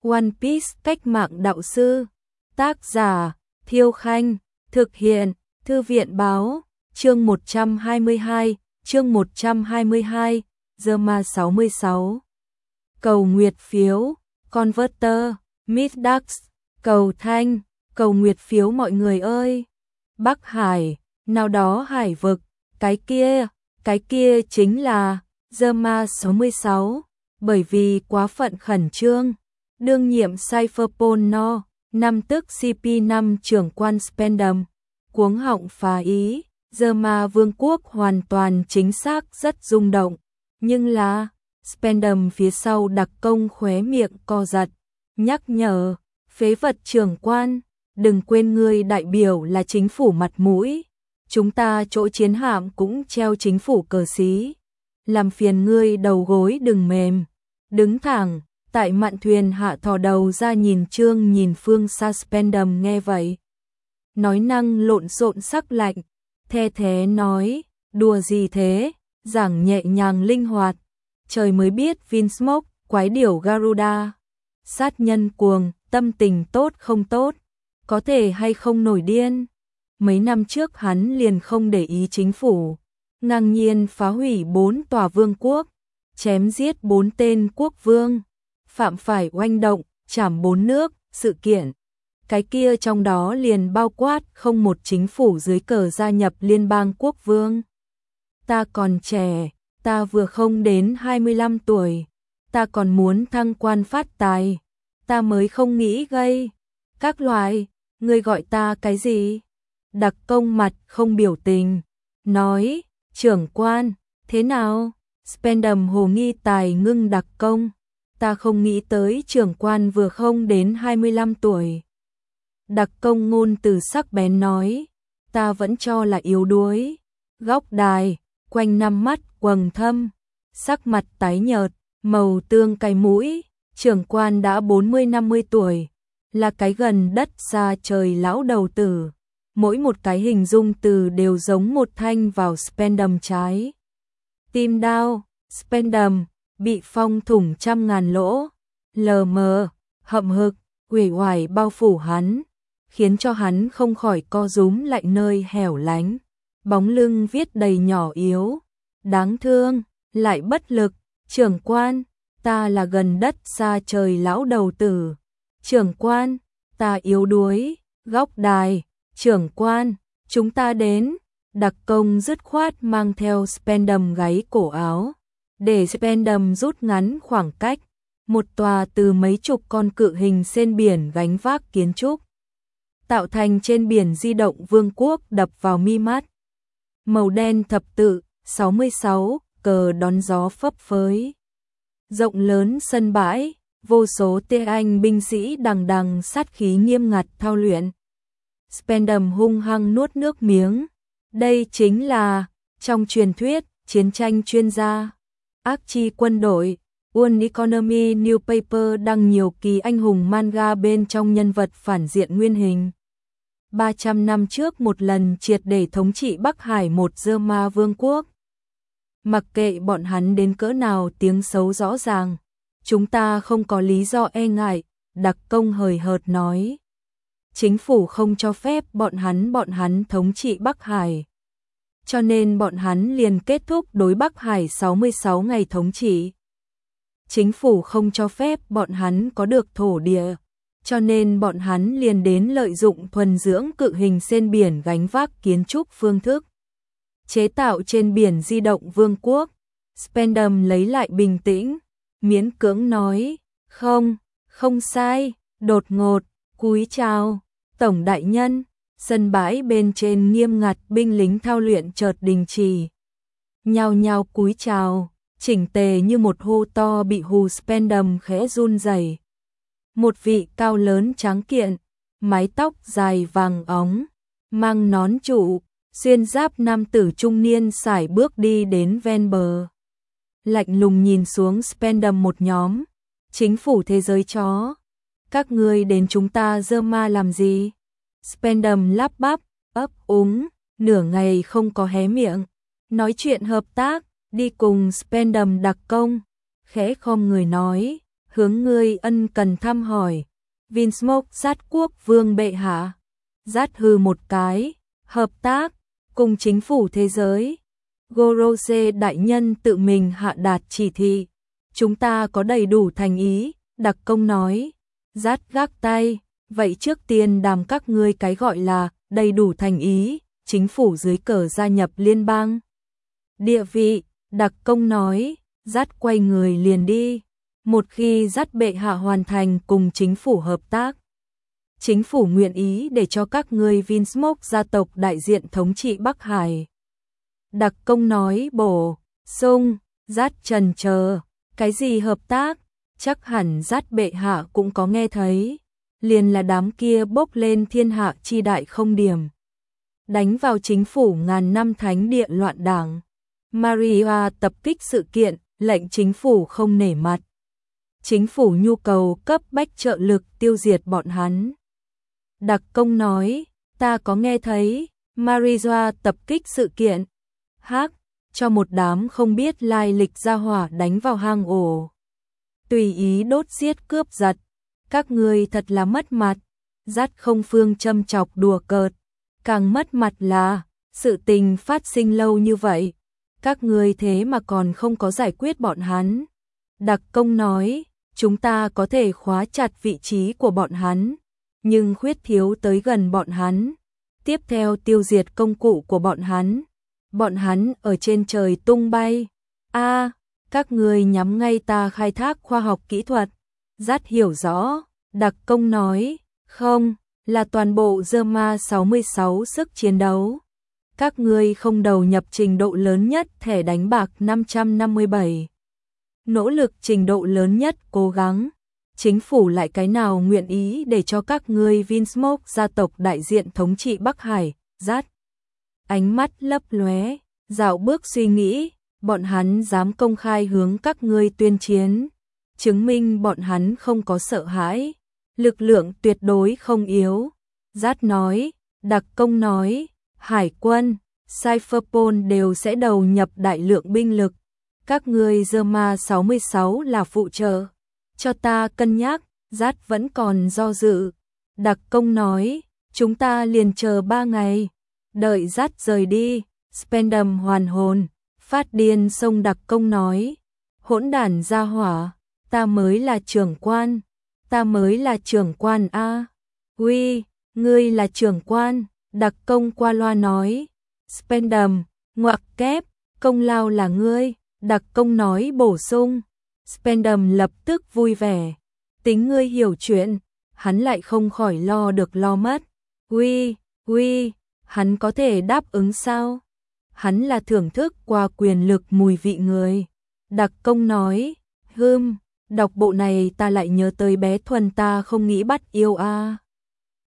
One Piece cách mạng đạo sư. Tác giả Thiêu Khanh. Thực hiện Thư viện Báo. Chương 122. Chương 122. Zerma 66. Cầu nguyệt phiếu. Converter. Middax. Cầu thanh. Cầu nguyệt phiếu mọi người ơi. Bắc Hải. Nào đó hải vực. Cái kia chính là Zerma 66. Bởi vì quá phận khẩn trương, đương nhiệm Cypherpol No. 5 tức CP5 trưởng quan Spendam cuống họng phá ý. Zerma vương quốc hoàn toàn chính xác rất rung động, nhưng là Spendam phía sau đặc công khóe miệng co giật, nhắc nhở, phế vật trưởng quan, đừng quên ngươi đại biểu là chính phủ mặt mũi, chúng ta chỗ chiến hạm cũng treo chính phủ cờ xí, làm phiền ngươi đầu gối đừng mềm, đứng thẳng. Tại mạn thuyền hạ thò đầu ra nhìn trương nhìn phương xa. Spendam nghe vậy, nói năng lộn xộn sắc lạnh, the thế nói, đùa gì thế, giảng nhẹ nhàng linh hoạt, trời mới biết Vinsmoke, quái điểu Garuda, sát nhân cuồng, tâm tình tốt không tốt, có thể hay không nổi điên. Mấy năm trước hắn liền không để ý chính phủ, ngang nhiên phá hủy 4 tòa vương quốc, chém giết 4 tên quốc vương, phạm phải oanh động, trảm 4 nước, sự kiện. Cái kia trong đó liền bao quát không một chính phủ dưới cờ gia nhập liên bang quốc vương. Ta còn trẻ, ta vừa không đến 25 tuổi, ta còn muốn thăng quan phát tài, ta mới không nghĩ gây. Các loại, ngươi gọi ta cái gì? Đặc công mặt không biểu tình, nói, trưởng quan, thế nào? Spendam hồ nghi tài ngưng đặc công. Ta không nghĩ tới trưởng quan vừa không đến 25 tuổi. Đặc công ngôn từ sắc bén nói, ta vẫn cho là yếu đuối. Góc đài, quanh năm mắt quầng thâm, sắc mặt tái nhợt, màu tương cay mũi, trưởng quan đã 40-50 tuổi, là cái gần đất xa trời lão đầu tử. Mỗi một cái hình dung từ đều giống một thanh vào Spendam trái tim đao. Spendam bị phong thủng trăm ngàn lỗ, lờ mờ, hậm hực, uể oải bao phủ hắn, khiến cho hắn không khỏi co rúm lạnh nơi hẻo lánh. Bóng lưng viết đầy nhỏ yếu, đáng thương, lại bất lực. Trưởng quan, ta là gần đất xa trời lão đầu tử. Trưởng quan, ta yếu đuối. Góc đài, trưởng quan, chúng ta đến. Đặc công dứt khoát mang theo Spendam gáy cổ áo, để Spendam rút ngắn khoảng cách. Một tòa từ mấy chục con cự hình trên biển gánh vác kiến trúc, tạo thành trên biển di động vương quốc đập vào mi mắt. Màu đen thập tự, 66, cờ đón gió phấp phới. Rộng lớn sân bãi, vô số tia anh binh sĩ đằng đằng sát khí nghiêm ngặt thao luyện. Spendam hung hăng nuốt nước miếng. Đây chính là, trong truyền thuyết, chiến tranh chuyên gia. Archie quân đội, One Economy Newspaper đăng nhiều kỳ anh hùng manga bên trong nhân vật phản diện nguyên hình. 300 năm trước một lần triệt để thống trị Bắc Hải một Zerma vương quốc. Mặc kệ bọn hắn đến cỡ nào tiếng xấu rõ ràng, chúng ta không có lý do e ngại, đặc công hời hợt nói. Chính phủ không cho phép bọn hắn thống trị Bắc Hải. Cho nên bọn hắn liền kết thúc đối Bắc Hải 66 ngày thống trị. Chính phủ không cho phép bọn hắn có được thổ địa, cho nên bọn hắn liền đến lợi dụng thuần dưỡng cự hình trên biển gánh vác kiến trúc phương thức. Chế tạo trên biển di động vương quốc. Spendam lấy lại bình tĩnh, miễn cưỡng nói, không sai, đột ngột, cúi chào, tổng đại nhân. Sân bãi bên trên nghiêm ngặt binh lính thao luyện chợt đình chỉ. Nhao nhao cúi chào, chỉnh tề như một hô to bị hù. Spendam khẽ run rẩy. Một vị cao lớn tráng kiện, mái tóc dài vàng óng, mang nón trụ, xuyên giáp nam tử trung niên sải bước đi đến ven bờ. Lạnh lùng nhìn xuống Spendam một nhóm. Chính phủ thế giới chó. Các ngươi đến chúng ta Zerma làm gì? Spendam lắp bắp, ấp úng, nửa ngày không có hé miệng. Nói chuyện hợp tác, đi cùng Spendam đặc công. Khẽ khom người nói, hướng ngươi ân cần thăm hỏi. Vinsmoke Dát quốc vương bệ hạ. Dát hừ một cái, hợp tác, cùng chính phủ thế giới. Gorose đại nhân tự mình hạ đạt chỉ thị. Chúng ta có đầy đủ thành ý, đặc công nói. Dát gác tay, vậy trước tiên đàm các ngươi cái gọi là đầy đủ thành ý, chính phủ dưới cờ gia nhập liên bang. Địa vị, đặc công nói, Dát quay người liền đi. Một khi Dát bệ hạ hoàn thành cùng chính phủ hợp tác, chính phủ nguyện ý để cho các ngươi Vinsmoke gia tộc đại diện thống trị Bắc Hải. Đặc công nói bổ sung, Dát trần chờ, cái gì hợp tác, chắc hẳn Dát bệ hạ cũng có nghe thấy, liền là đám kia bốc lên thiên hạ chi đại không điểm. Đánh vào chính phủ ngàn năm thánh địa loạn đảng. Maria tập kích sự kiện, lệnh chính phủ không nể mặt. Chính phủ nhu cầu cấp bách trợ lực tiêu diệt bọn hắn. Đặc công nói, ta có nghe thấy, Maria tập kích sự kiện. Hắc, cho một đám không biết lai lịch ra hỏa đánh vào hang ổ. Tùy ý đốt giết cướp giật. Các ngươi thật là mất mặt. Dát không phương châm chọc đùa cợt. Càng mất mặt là, sự tình phát sinh lâu như vậy. Các ngươi thế mà còn không có giải quyết bọn hắn. Đặc công nói, chúng ta có thể khóa chặt vị trí của bọn hắn, nhưng khuyết thiếu tới gần bọn hắn. Tiếp theo tiêu diệt công cụ của bọn hắn. Bọn hắn ở trên trời tung bay. Các ngươi nhắm ngay ta khai thác khoa học kỹ thuật. Dát hiểu rõ, đặc công nói, không, là toàn bộ Zerma 66 sức chiến đấu. Các ngươi không đầu nhập trình độ lớn nhất thẻ đánh bạc 557. Nỗ lực trình độ lớn nhất cố gắng. Chính phủ lại cái nào nguyện ý để cho các ngươi Vinsmoke gia tộc đại diện thống trị Bắc Hải. Dát ánh mắt lấp lóe, dạo bước suy nghĩ, bọn hắn dám công khai hướng các ngươi tuyên chiến, chứng minh bọn hắn không có sợ hãi, lực lượng tuyệt đối không yếu. Dát nói, đặc công nói, hải quân, Cypherpol đều sẽ đầu nhập đại lượng binh lực, các ngươi Zerma 66 là phụ trợ, cho ta cân nhắc. Dát vẫn còn do dự. Đặc công nói, chúng ta liền chờ 3 ngày, đợi Dát rời đi. Spendam hoàn hồn, phát điên xông đặc công nói, hỗn đản gia hỏa, ta mới là trưởng quan, ta mới là trưởng quan a. Uy, ngươi là trưởng quan, đặc công qua loa nói. Spendam, ngoặc kép, công lao là ngươi, đặc công nói bổ sung. Spendam lập tức vui vẻ, tính ngươi hiểu chuyện, hắn lại không khỏi lo được lo mất. Uy, hắn có thể đáp ứng sao? Hắn là thưởng thức qua quyền lực mùi vị người. Đặc công nói, đọc bộ này ta lại nhớ tới bé Thuần ta không nghĩ bắt yêu a.